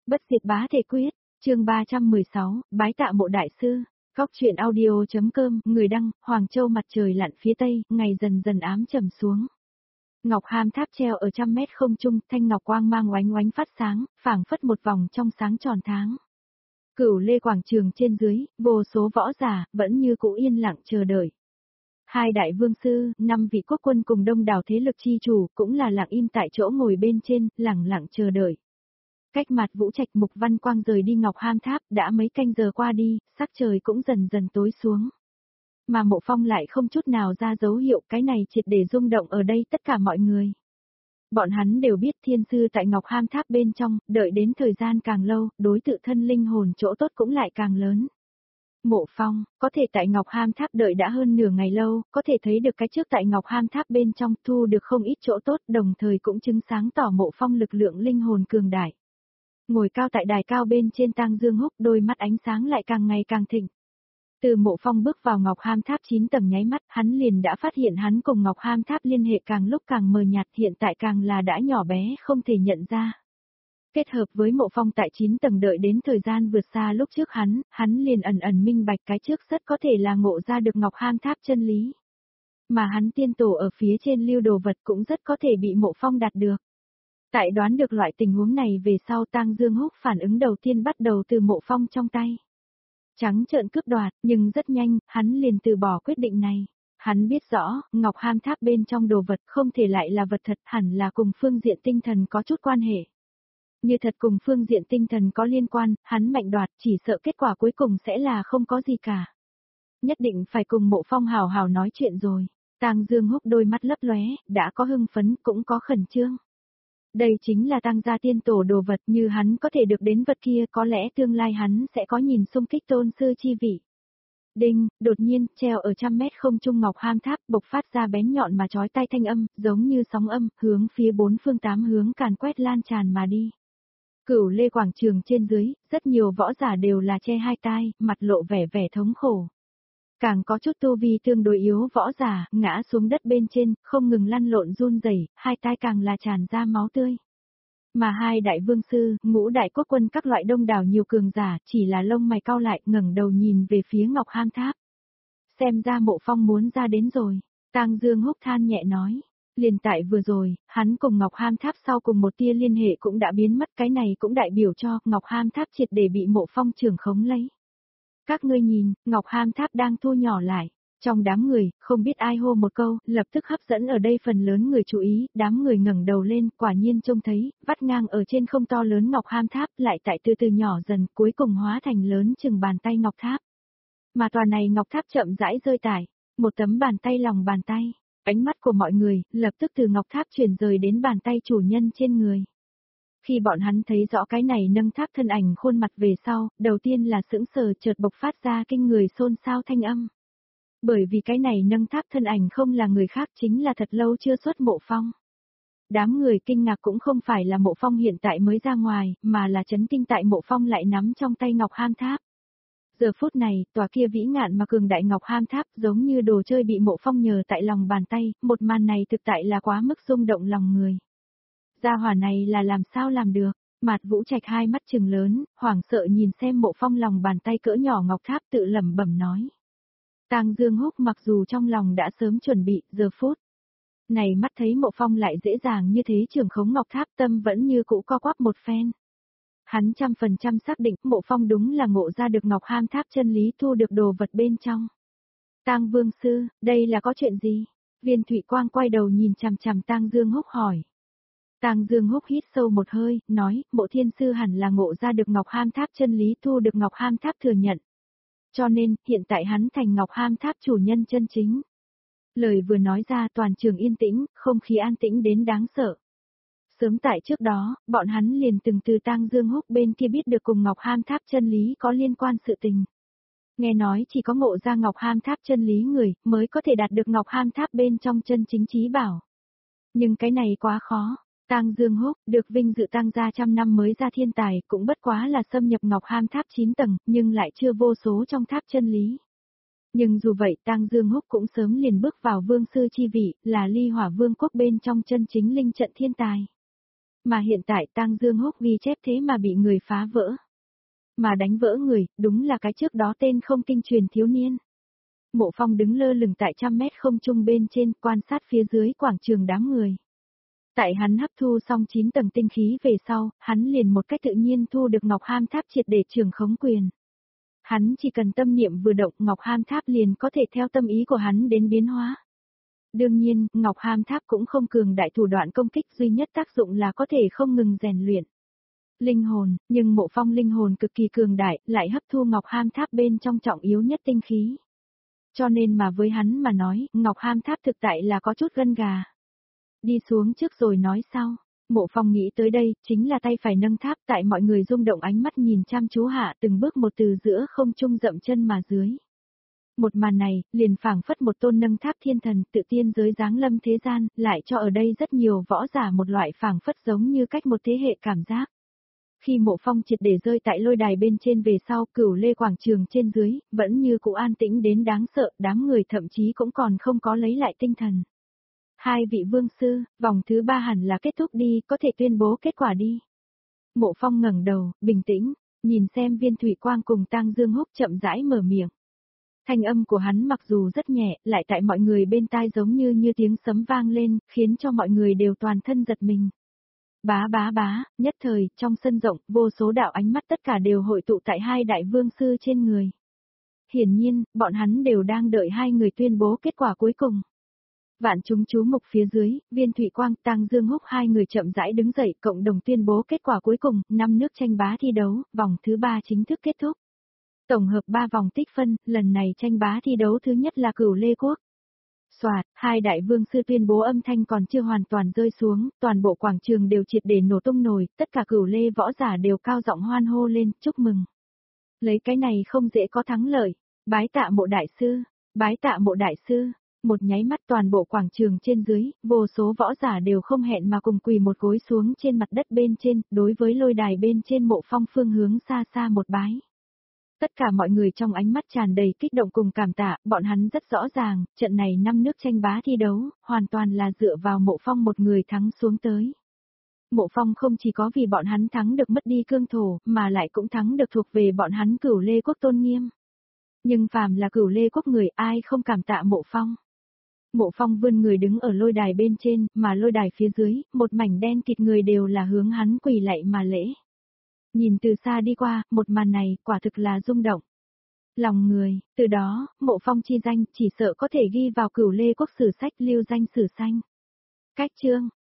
Bất diệt bá thể quyết, chương 316, bái tạ mộ đại sư. Góc truyện audio.com, người đăng, Hoàng Châu mặt trời lặn phía tây, ngày dần dần ám trầm xuống. Ngọc Hàm tháp treo ở 100 mét không trung, thanh ngọc quang mang oánh oánh phát sáng, phảng phất một vòng trong sáng tròn tháng. Cửu Lê quảng trường trên dưới, vô số võ giả, vẫn như cũ yên lặng chờ đợi. Hai đại vương sư, 5 vị quốc quân cùng đông đảo thế lực chi chủ, cũng là lặng im tại chỗ ngồi bên trên, lặng lặng chờ đợi. Cách mặt Vũ Trạch Mục Văn Quang rời đi Ngọc Hàm tháp, đã mấy canh giờ qua đi, sắc trời cũng dần dần tối xuống. Mà Mộ Phong lại không chút nào ra dấu hiệu, cái này triệt để rung động ở đây tất cả mọi người. Bọn hắn đều biết thiên sư tại Ngọc Hàm tháp bên trong, đợi đến thời gian càng lâu, đối tự thân linh hồn chỗ tốt cũng lại càng lớn. Mộ Phong, có thể tại Ngọc Hàm tháp đợi đã hơn nửa ngày lâu, có thể thấy được cái trước tại Ngọc Hàm tháp bên trong thu được không ít chỗ tốt, đồng thời cũng chứng sáng tỏ Mộ Phong lực lượng linh hồn cường đại. Ngồi cao tại đài cao bên trên Tang Dương Húc, đôi mắt ánh sáng lại càng ngày càng thịnh. Từ Mộ Phong bước vào Ngọc Hàm tháp 9 tầng nháy mắt, hắn liền đã phát hiện hắn cùng Ngọc Hàm tháp liên hệ càng lúc càng mờ nhạt, hiện tại càng là đã nhỏ bé không thể nhận ra. Kết hợp với Mộ Phong tại 9 tầng đợi đến thời gian vượt xa lúc trước hắn liền ẩn ẩn minh bạch cái trước rất có thể là ngộ ra được Ngọc Hàm tháp chân lý. Mà hắn tiên tổ ở phía trên lưu đồ vật cũng rất có thể bị Mộ Phong đạt được. Tại đoán được loại tình huống này về sau, Tang Dương Húc phản ứng đầu tiên bắt đầu từ Mộ Phong trong tay. Trắng trợn cướp đoạt, nhưng rất nhanh, hắn liền từ bỏ quyết định này. Hắn biết rõ, Ngọc Hàm tháp bên trong đồ vật không thể lại là vật thật, hẳn là cùng phương diện tinh thần có chút quan hệ. Như thật cùng phương diện tinh thần có liên quan, hắn mạnh đoạt, chỉ sợ kết quả cuối cùng sẽ là không có gì cả. Nhất định phải cùng Mộ Phong hào hào nói chuyện rồi. Tang Dương Húc đôi mắt lấp lóe, đã có hưng phấn cũng có khẩn trương. Đây chính là Tang gia tiên tổ đồ vật, như hắn có thể được đến vật kia, có lẽ tương lai hắn sẽ có nhìn xung kích tôn sư chi vị. Đinh, đột nhiên, treo ở 100 mét không trung Ngọc Hàm tháp bộc phát ra bén nhọn mà chói tai thanh âm, giống như sóng âm, hướng phía 4 phương 8 hướng càn quét lan tràn mà đi. Cửu Lê quảng trường trên dưới, rất nhiều võ giả đều là che hai tai, mặt lộ vẻ vẻ thống khổ. Càng có chút tu vi tương đối yếu võ giả, ngã xuống đất bên trên, không ngừng lăn lộn run rẩy, hai tai càng là tràn ra máu tươi. Mà hai đại vương sư, ngũ đại quốc quân các loại đông đảo nhiều cường giả, chỉ là lông mày cau lại, ngẩng đầu nhìn về phía Ngọc Hàm tháp. Xem ra Mộ Phong muốn ra đến rồi, Tang Dương Húc than nhẹ nói. Liền tại vừa rồi, hắn cùng Ngọc Hàm tháp sau cùng một tia liên hệ cũng đã biến mất, cái này cũng đại biểu cho Ngọc Hàm tháp triệt để bị Mộ Phong trưởng khống lấy. Các ngươi nhìn, Ngọc Hàm tháp đang thu nhỏ lại. Trong đám người, không biết ai hô một câu, lập tức hấp dẫn ở đây phần lớn người chú ý, đám người ngẩng đầu lên, quả nhiên trông thấy, vắt ngang ở trên không to lớn Ngọc Hàm tháp, lại tại từ từ nhỏ dần, cuối cùng hóa thành lớn chừng bàn tay Ngọc tháp. Mà tòa này Ngọc tháp chậm rãi rơi tải, một tấm bàn tay lòng bàn tay. Ánh mắt của mọi người, lập tức từ Ngọc tháp chuyển rời đến bàn tay chủ nhân trên người. Khi bọn hắn thấy rõ cái này nâng tháp thân ảnh khuôn mặt về sau, đầu tiên là sững sờ, chợt bộc phát ra kinh người xôn xao thanh âm. Bởi vì cái này nâng tháp thân ảnh không là người khác, chính là thật lâu chưa xuất Mộ Phong. Đám người kinh ngạc cũng không phải là Mộ Phong hiện tại mới ra ngoài, mà là chấn kinh tại Mộ Phong lại nắm trong tay Ngọc Hàm tháp. Giờ phút này, tòa kia vĩ ngạn mà cường đại Ngọc Hàm tháp giống như đồ chơi bị Mộ Phong nhờ tại lòng bàn tay, một màn này thực tại là quá mức rung động lòng người. Gia hỏa này là làm sao làm được? Mạt Vũ Trạch hai mắt trừng lớn, hoảng sợ nhìn xem Mộ Phong lòng bàn tay cỡ nhỏ Ngọc tháp, tự lẩm bẩm nói. Tang Dương Húc mặc dù trong lòng đã sớm chuẩn bị, giờ phút này mắt thấy Mộ Phong lại dễ dàng như thế trưởng khống Ngọc tháp, tâm vẫn như cũ co quắp một phen. Hắn 100% xác định Mộ Phong đúng là ngộ ra được Ngọc Hàm tháp chân lý, thu được đồ vật bên trong. Tang Vương sư, đây là có chuyện gì? Viên Thụy Quang quay đầu nhìn chằm chằm Tang Dương Húc hỏi. Tang Dương Húc hít sâu một hơi, nói, Mộ Thiên sư hẳn là ngộ ra được Ngọc Hàm tháp chân lý, thu được Ngọc Hàm tháp thừa nhận. Cho nên, hiện tại hắn thành Ngọc Hàm tháp chủ nhân chân chính. Lời vừa nói ra, toàn trường yên tĩnh, không khí an tĩnh đến đáng sợ. Sớm tại trước đó, bọn hắn liền từng từ Tang Dương Húc bên kia biết được cùng Ngọc Hàm tháp chân lý có liên quan sự tình. Nghe nói chỉ có ngộ ra Ngọc Hàm tháp chân lý người, mới có thể đạt được Ngọc Hàm tháp bên trong chân chính trí bảo. Nhưng cái này quá khó. Tang Dương Húc, được vinh dự Tang gia 100 năm mới ra thiên tài, cũng bất quá là xâm nhập Ngọc Hàm tháp 9 tầng, nhưng lại chưa vô số trong tháp chân lý. Nhưng dù vậy, Tang Dương Húc cũng sớm liền bước vào vương sư chi vị, là Ly Hỏa Vương quốc bên trong chân chính linh trận thiên tài. Mà hiện tại Tang Dương Húc ghi chép thế mà bị người phá vỡ. Mà đánh vỡ người, đúng là cái trước đó tên không kinh truyền thiếu niên. Mộ Phong đứng lơ lửng tại 100 mét không trung bên trên, quan sát phía dưới quảng trường đám người. Tại hắn hấp thu xong 9 tầng tinh khí về sau, hắn liền một cách tự nhiên thu được Ngọc Ham Tháp triệt để trường khống quyền. Hắn chỉ cần tâm niệm vừa động, Ngọc Ham Tháp liền có thể theo tâm ý của hắn đến biến hóa. Đương nhiên, Ngọc Ham Tháp cũng không cường đại, thủ đoạn công kích duy nhất tác dụng là có thể không ngừng rèn luyện linh hồn, nhưng Mộ Phong linh hồn cực kỳ cường đại, lại hấp thu Ngọc Ham Tháp bên trong trọng yếu nhất tinh khí. Cho nên mà với hắn mà nói, Ngọc Ham Tháp thực tại là có chút gân gà. Đi xuống trước rồi nói sau. Mộ Phong nghĩ tới đây, chính là tay phải nâng tháp, tại mọi người rung động ánh mắt nhìn chăm chú hạ, từng bước một từ giữa không trung dậm chân mà dưới. Một màn này, liền phảng phất một tôn nâng tháp thiên thần, tự tiên giới giáng lâm thế gian, lại cho ở đây rất nhiều võ giả một loại phảng phất giống như cách một thế hệ cảm giác. Khi Mộ Phong triệt để rơi tại lôi đài bên trên về sau, Cửu Lê quảng trường trên dưới, vẫn như cũ an tĩnh đến đáng sợ, đám người thậm chí cũng còn không có lấy lại tinh thần. Hai vị vương sư, vòng thứ 3 hẳn là kết thúc đi, có thể tuyên bố kết quả đi. Mộ Phong ngẩng đầu, bình tĩnh, nhìn xem Viên Thủy Quang cùng Tang Dương Húc chậm rãi mở miệng. Thanh âm của hắn mặc dù rất nhẹ, lại tại mọi người bên tai giống như tiếng sấm vang lên, khiến cho mọi người đều toàn thân giật mình. Bá bá bá, nhất thời, trong sân rộng, vô số đạo ánh mắt tất cả đều hội tụ tại hai đại vương sư trên người. Hiển nhiên, bọn hắn đều đang đợi hai người tuyên bố kết quả cuối cùng. Vạn chúng chú mục phía dưới, Viên Thủy Quang, Tang Dương Húc hai người chậm rãi đứng dậy, cộng đồng tuyên bố kết quả cuối cùng, 5 nước tranh bá thi đấu, vòng thứ 3 chính thức kết thúc. Tổng hợp 3 vòng tích phân, lần này tranh bá thi đấu thứ nhất là Cửu Lê Quốc. Soạt, hai đại vương sư tuyên bố âm thanh còn chưa hoàn toàn rơi xuống, toàn bộ quảng trường đều triệt để nổ tung nổi, tất cả Cửu Lê võ giả đều cao giọng hoan hô lên, chúc mừng. Lấy cái này không dễ có thắng lợi, bái tạ Mộ đại sư, bái tạ Mộ đại sư. Một nháy mắt toàn bộ quảng trường trên dưới, vô số võ giả đều không hẹn mà cùng quỳ một gối xuống trên mặt đất bên trên, đối với lôi đài bên trên Mộ Phong phương hướng xa xa một bái. Tất cả mọi người trong ánh mắt tràn đầy kích động cùng cảm tạ, bọn hắn rất rõ ràng, trận này 5 nước tranh bá thi đấu, hoàn toàn là dựa vào Mộ Phong một người thắng xuống tới. Mộ Phong không chỉ có vì bọn hắn thắng được mất đi cương thổ, mà lại cũng thắng được thuộc về bọn hắn Cửu Lê Quốc tôn nghiêm. Nhưng phàm là Cửu Lê Quốc người ai không cảm tạ Mộ Phong. Mộ Phong vươn người đứng ở lôi đài bên trên, mà lôi đài phía dưới, một mảnh đen kịt người đều là hướng hắn quỳ lạy mà lễ. Nhìn từ xa đi qua, một màn này, quả thực là rung động. Lòng người, từ đó, Mộ Phong chi danh, chỉ sợ có thể ghi vào Cửu Lê Quốc sử sách lưu danh sử xanh. Cách chương.